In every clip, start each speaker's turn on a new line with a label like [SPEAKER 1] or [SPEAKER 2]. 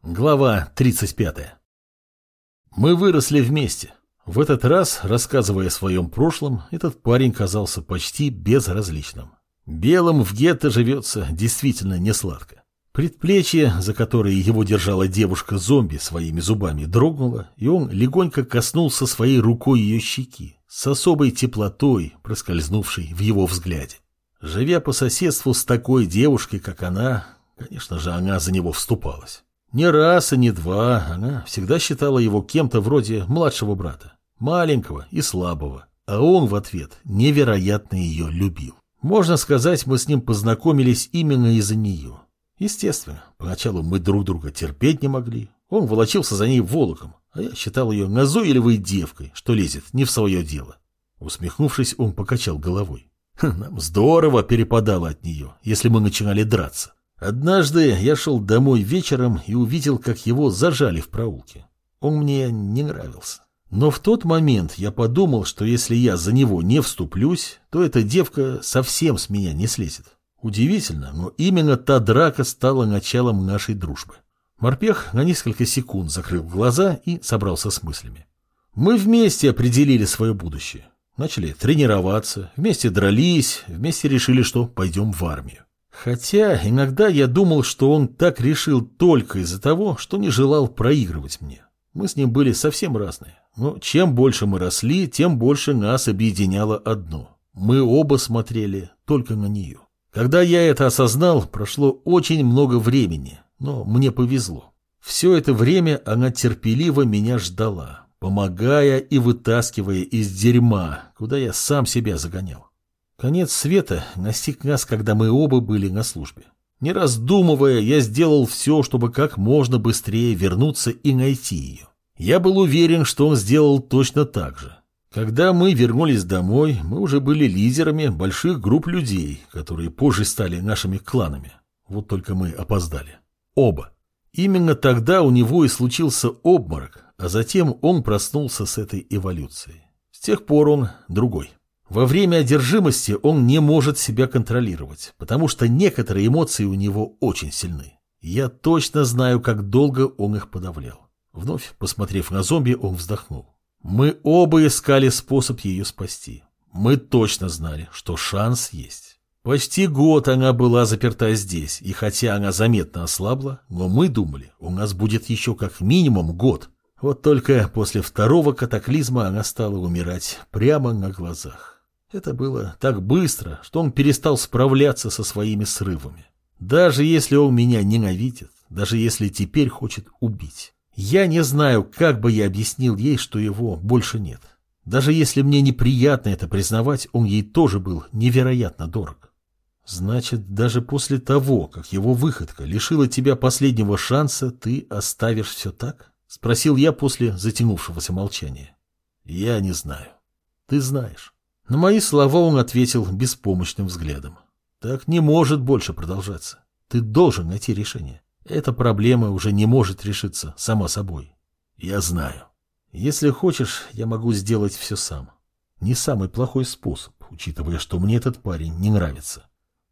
[SPEAKER 1] Глава 35. Мы выросли вместе. В этот раз, рассказывая о своем прошлом, этот парень казался почти безразличным. Белым в гетто живется действительно несладко. Предплечье, за которое его держала девушка-зомби своими зубами, дрогнуло, и он легонько коснулся своей рукой ее щеки, с особой теплотой, проскользнувшей в его взгляде. Живя по соседству с такой девушкой, как она, конечно же, она за него вступалась. Не раз и не два, она всегда считала его кем-то вроде младшего брата, маленького и слабого, а он в ответ невероятно ее любил. Можно сказать, мы с ним познакомились именно из-за нее. Естественно, поначалу мы друг друга терпеть не могли, он волочился за ней волоком, а я считал ее назойливой девкой, что лезет не в свое дело. Усмехнувшись, он покачал головой. Нам здорово перепадало от нее, если мы начинали драться. Однажды я шел домой вечером и увидел, как его зажали в проулке. Он мне не нравился. Но в тот момент я подумал, что если я за него не вступлюсь, то эта девка совсем с меня не слезет. Удивительно, но именно та драка стала началом нашей дружбы. Морпех на несколько секунд закрыл глаза и собрался с мыслями. Мы вместе определили свое будущее. Начали тренироваться, вместе дрались, вместе решили, что пойдем в армию. Хотя иногда я думал, что он так решил только из-за того, что не желал проигрывать мне. Мы с ним были совсем разные. Но чем больше мы росли, тем больше нас объединяло одно. Мы оба смотрели только на нее. Когда я это осознал, прошло очень много времени, но мне повезло. Все это время она терпеливо меня ждала, помогая и вытаскивая из дерьма, куда я сам себя загонял. Конец света настиг нас, когда мы оба были на службе. Не раздумывая, я сделал все, чтобы как можно быстрее вернуться и найти ее. Я был уверен, что он сделал точно так же. Когда мы вернулись домой, мы уже были лидерами больших групп людей, которые позже стали нашими кланами. Вот только мы опоздали. Оба. Именно тогда у него и случился обморок, а затем он проснулся с этой эволюцией. С тех пор он другой. Во время одержимости он не может себя контролировать, потому что некоторые эмоции у него очень сильны. Я точно знаю, как долго он их подавлял. Вновь, посмотрев на зомби, он вздохнул. Мы оба искали способ ее спасти. Мы точно знали, что шанс есть. Почти год она была заперта здесь, и хотя она заметно ослабла, но мы думали, у нас будет еще как минимум год. Вот только после второго катаклизма она стала умирать прямо на глазах. Это было так быстро, что он перестал справляться со своими срывами. Даже если он меня ненавидит, даже если теперь хочет убить. Я не знаю, как бы я объяснил ей, что его больше нет. Даже если мне неприятно это признавать, он ей тоже был невероятно дорог. Значит, даже после того, как его выходка лишила тебя последнего шанса, ты оставишь все так? Спросил я после затянувшегося молчания. Я не знаю. Ты знаешь. На мои слова он ответил беспомощным взглядом. Так не может больше продолжаться. Ты должен найти решение. Эта проблема уже не может решиться сама собой. Я знаю. Если хочешь, я могу сделать все сам. Не самый плохой способ, учитывая, что мне этот парень не нравится.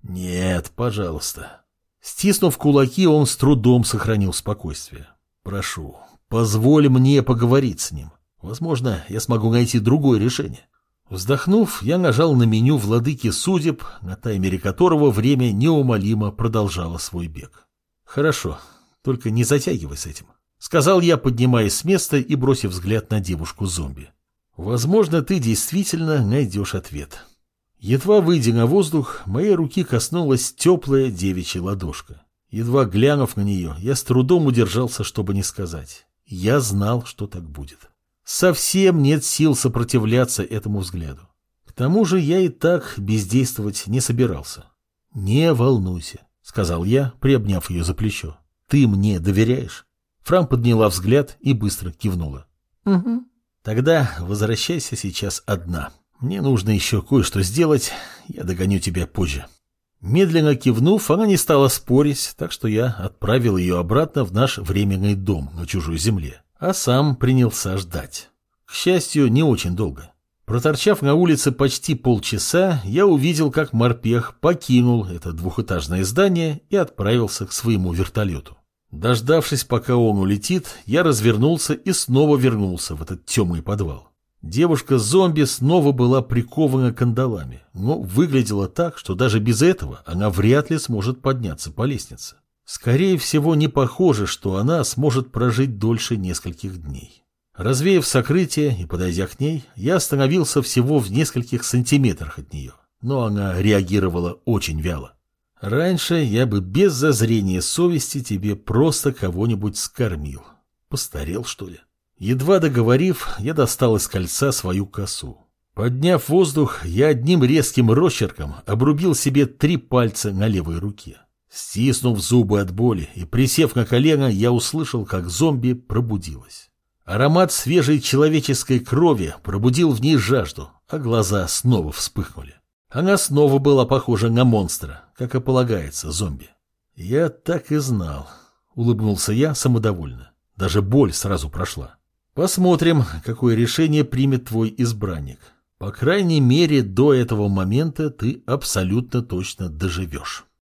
[SPEAKER 1] Нет, пожалуйста. Стиснув кулаки, он с трудом сохранил спокойствие. Прошу, позволь мне поговорить с ним. Возможно, я смогу найти другое решение. Вздохнув, я нажал на меню владыки судеб, на таймере которого время неумолимо продолжало свой бег. «Хорошо, только не затягивай с этим», — сказал я, поднимаясь с места и бросив взгляд на девушку-зомби. «Возможно, ты действительно найдешь ответ». Едва выйдя на воздух, моей руки коснулась теплая девичья ладошка. Едва глянув на нее, я с трудом удержался, чтобы не сказать. Я знал, что так будет. Совсем нет сил сопротивляться этому взгляду. К тому же я и так бездействовать не собирался. «Не волнуйся», — сказал я, приобняв ее за плечо. «Ты мне доверяешь?» Фран подняла взгляд и быстро кивнула. «Угу. Тогда возвращайся сейчас одна. Мне нужно еще кое-что сделать, я догоню тебя позже». Медленно кивнув, она не стала спорить, так что я отправил ее обратно в наш временный дом на чужой земле. А сам принялся ждать. К счастью, не очень долго. Проторчав на улице почти полчаса, я увидел, как морпех покинул это двухэтажное здание и отправился к своему вертолету. Дождавшись, пока он улетит, я развернулся и снова вернулся в этот темный подвал. Девушка-зомби снова была прикована кандалами, но выглядела так, что даже без этого она вряд ли сможет подняться по лестнице. Скорее всего, не похоже, что она сможет прожить дольше нескольких дней. Развеяв сокрытие и подойдя к ней, я остановился всего в нескольких сантиметрах от нее, но она реагировала очень вяло. Раньше я бы без зазрения совести тебе просто кого-нибудь скормил. Постарел, что ли? Едва договорив, я достал из кольца свою косу. Подняв воздух, я одним резким росчерком обрубил себе 3 пальца на левой руке. Стиснув зубы от боли и присев на колено, я услышал, как зомби пробудилась. Аромат свежей человеческой крови пробудил в ней жажду, а глаза снова вспыхнули. Она снова была похожа на монстра, как и полагается зомби. «Я так и знал», — улыбнулся я самодовольно. Даже боль сразу прошла. «Посмотрим, какое решение примет твой избранник. По крайней мере, до этого момента ты абсолютно точно доживешь».